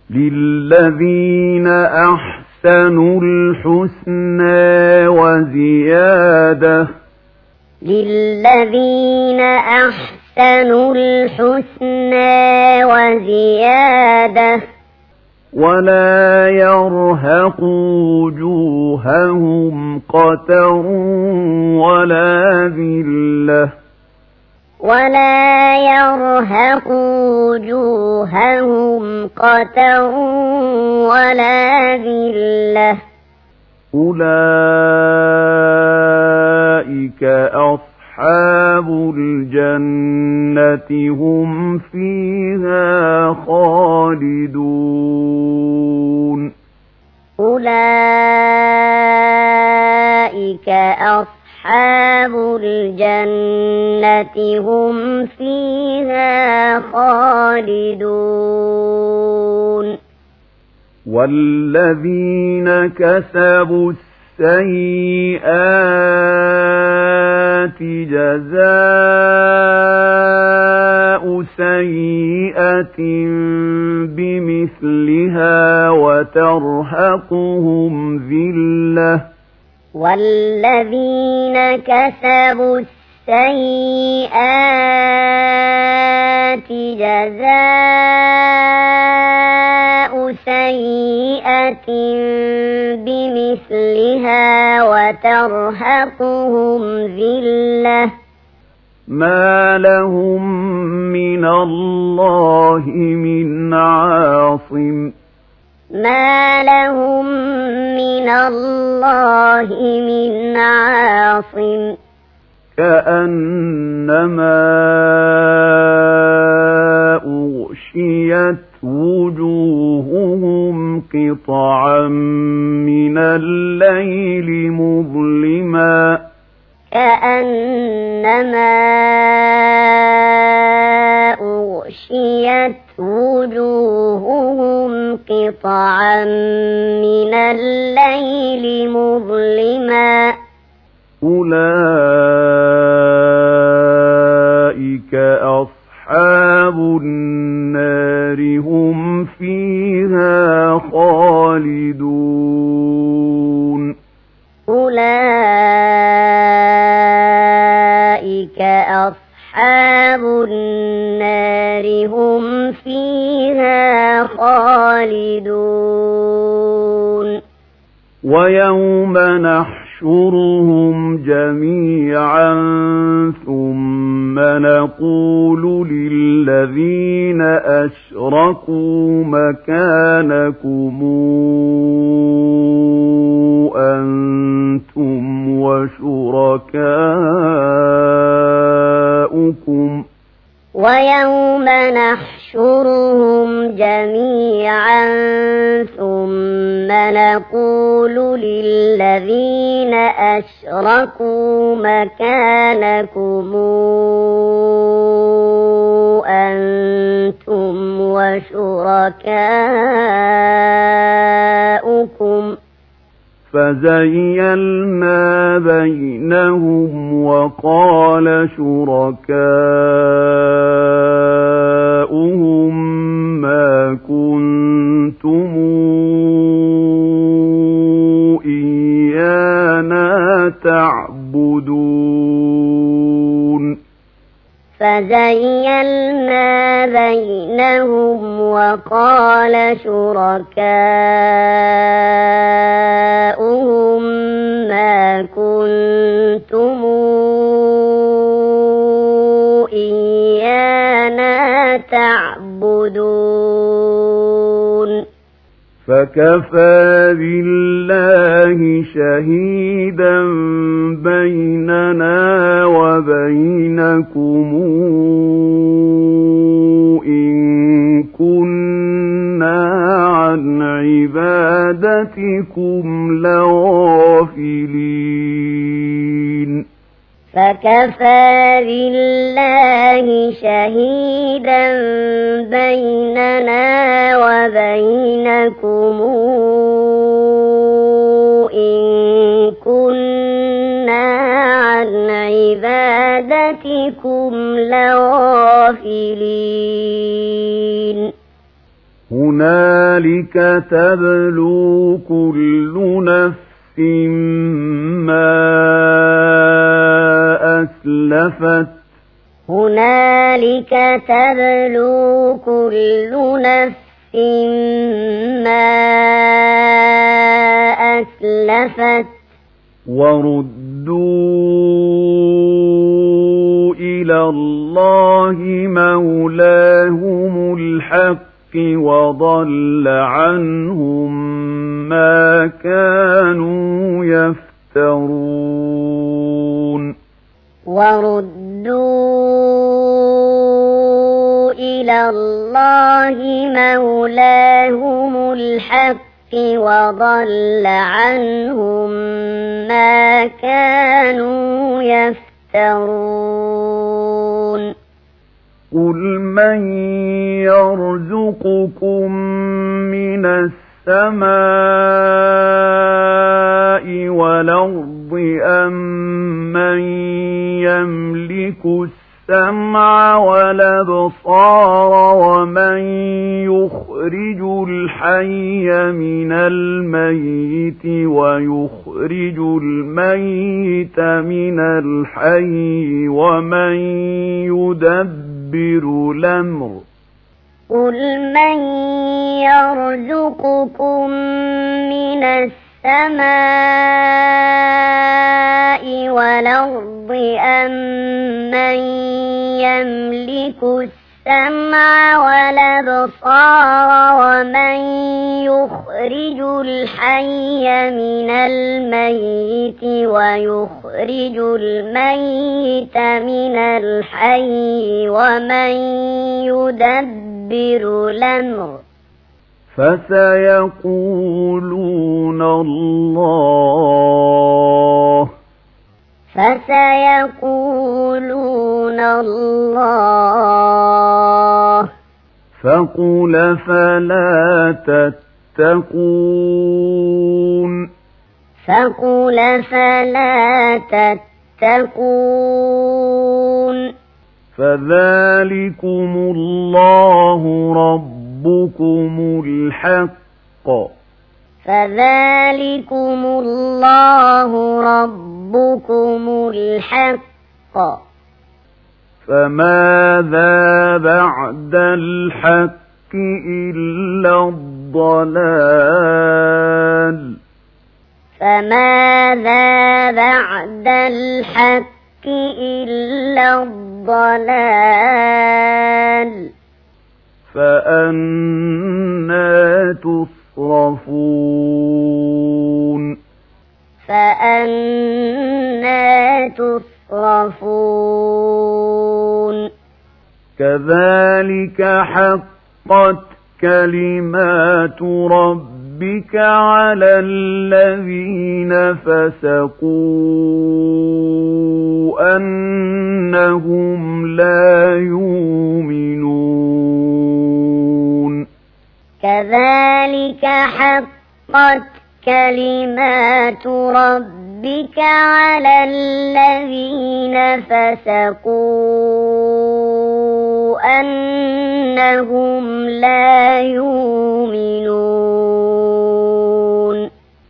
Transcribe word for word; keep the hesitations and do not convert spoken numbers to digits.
للذين أحسنوا الحسنى وزيادة للذين أحسنوا الحسنى وزيادة ولا يرهق وجوههم قتر ولا ذلة ولا يرهق وجوههم قتر ولا ذلة أولئك أصحاب الجنة هم فيها خالدون أولئك أصحاب الجنة هم فيها خالدون والذين كسبوا السيئات جزاء سيئة بمثلها وترهقهم ذلة والذين كسبوا السيئات جزاء سيئة بمثلها وترهقهم ذلة ما لهم من الله من عاصم ما لهم من الله من عاصم كأنما أغشيت وجوههم قطعا من الليل مظلما كأنما أغشيت وجوههم قطعا من الليل مظلما أولئك أصحاب النار هم فيها خالدون أولئك أصحاب النار هم فيها خالدون ويوم نحشرهم جميعا ثم نقول للذين أشركوا مكانكم أنتم وشركاؤكم ويوم نحشرهم جميعا ثم نقول للذين أشركوا مكانكم أنتم وشركاؤكم فزيلنا بينهم وقال شركاؤهم ما كنتم إيانا تعبدون فزيلنا بينهم وقال شركاؤهم ما كنتم إيانا تعبدون فكفى بالله شهيدا بيننا وبينكم إن كنا عن عبادتكم لغافلين فكفى بالله شهيدا بيننا وبينكم إن كنا عن عبادتكم لغافلين هنالك تبلو كل نفس ما أسلفت هنالك تبلو كل نفس ما أسلفت وردوا إلى الله مولاهم الحق وضل عنهم ما كانوا يفترون وردوا إلى الله مولاهم الحق وضل عنهم ما كانوا يفترون قل من يرزقكم من السماء والأرض أم من يملك السمع والأبصار ومن يخرج الحي من الميت ويخرج الميت من الحي ومن يدبر الأمر قل من يرزقكم من السماء والأرض أم من يملك السمع والأبصار ومن يخرج الحي من الميت ويخرج الميت من الحي ومن يدبر الأمر فسيقولون الله فسيقولون الله فقل فلا تتقون فقل فلا تتقون فذلكم الله ربكم الحق فذلكم الله ربكم الحق فماذا بعد الحق إلا الضلال فماذا بعد الحق إلا الضلال فأنى تصرفون فأنى تصرفون كذلك حقت كلمات ربك على الذين فسقوا أنهم لا يؤمنون كذلك حقت كلمات ربك على الذين فسقوا أنهم لا يؤمنون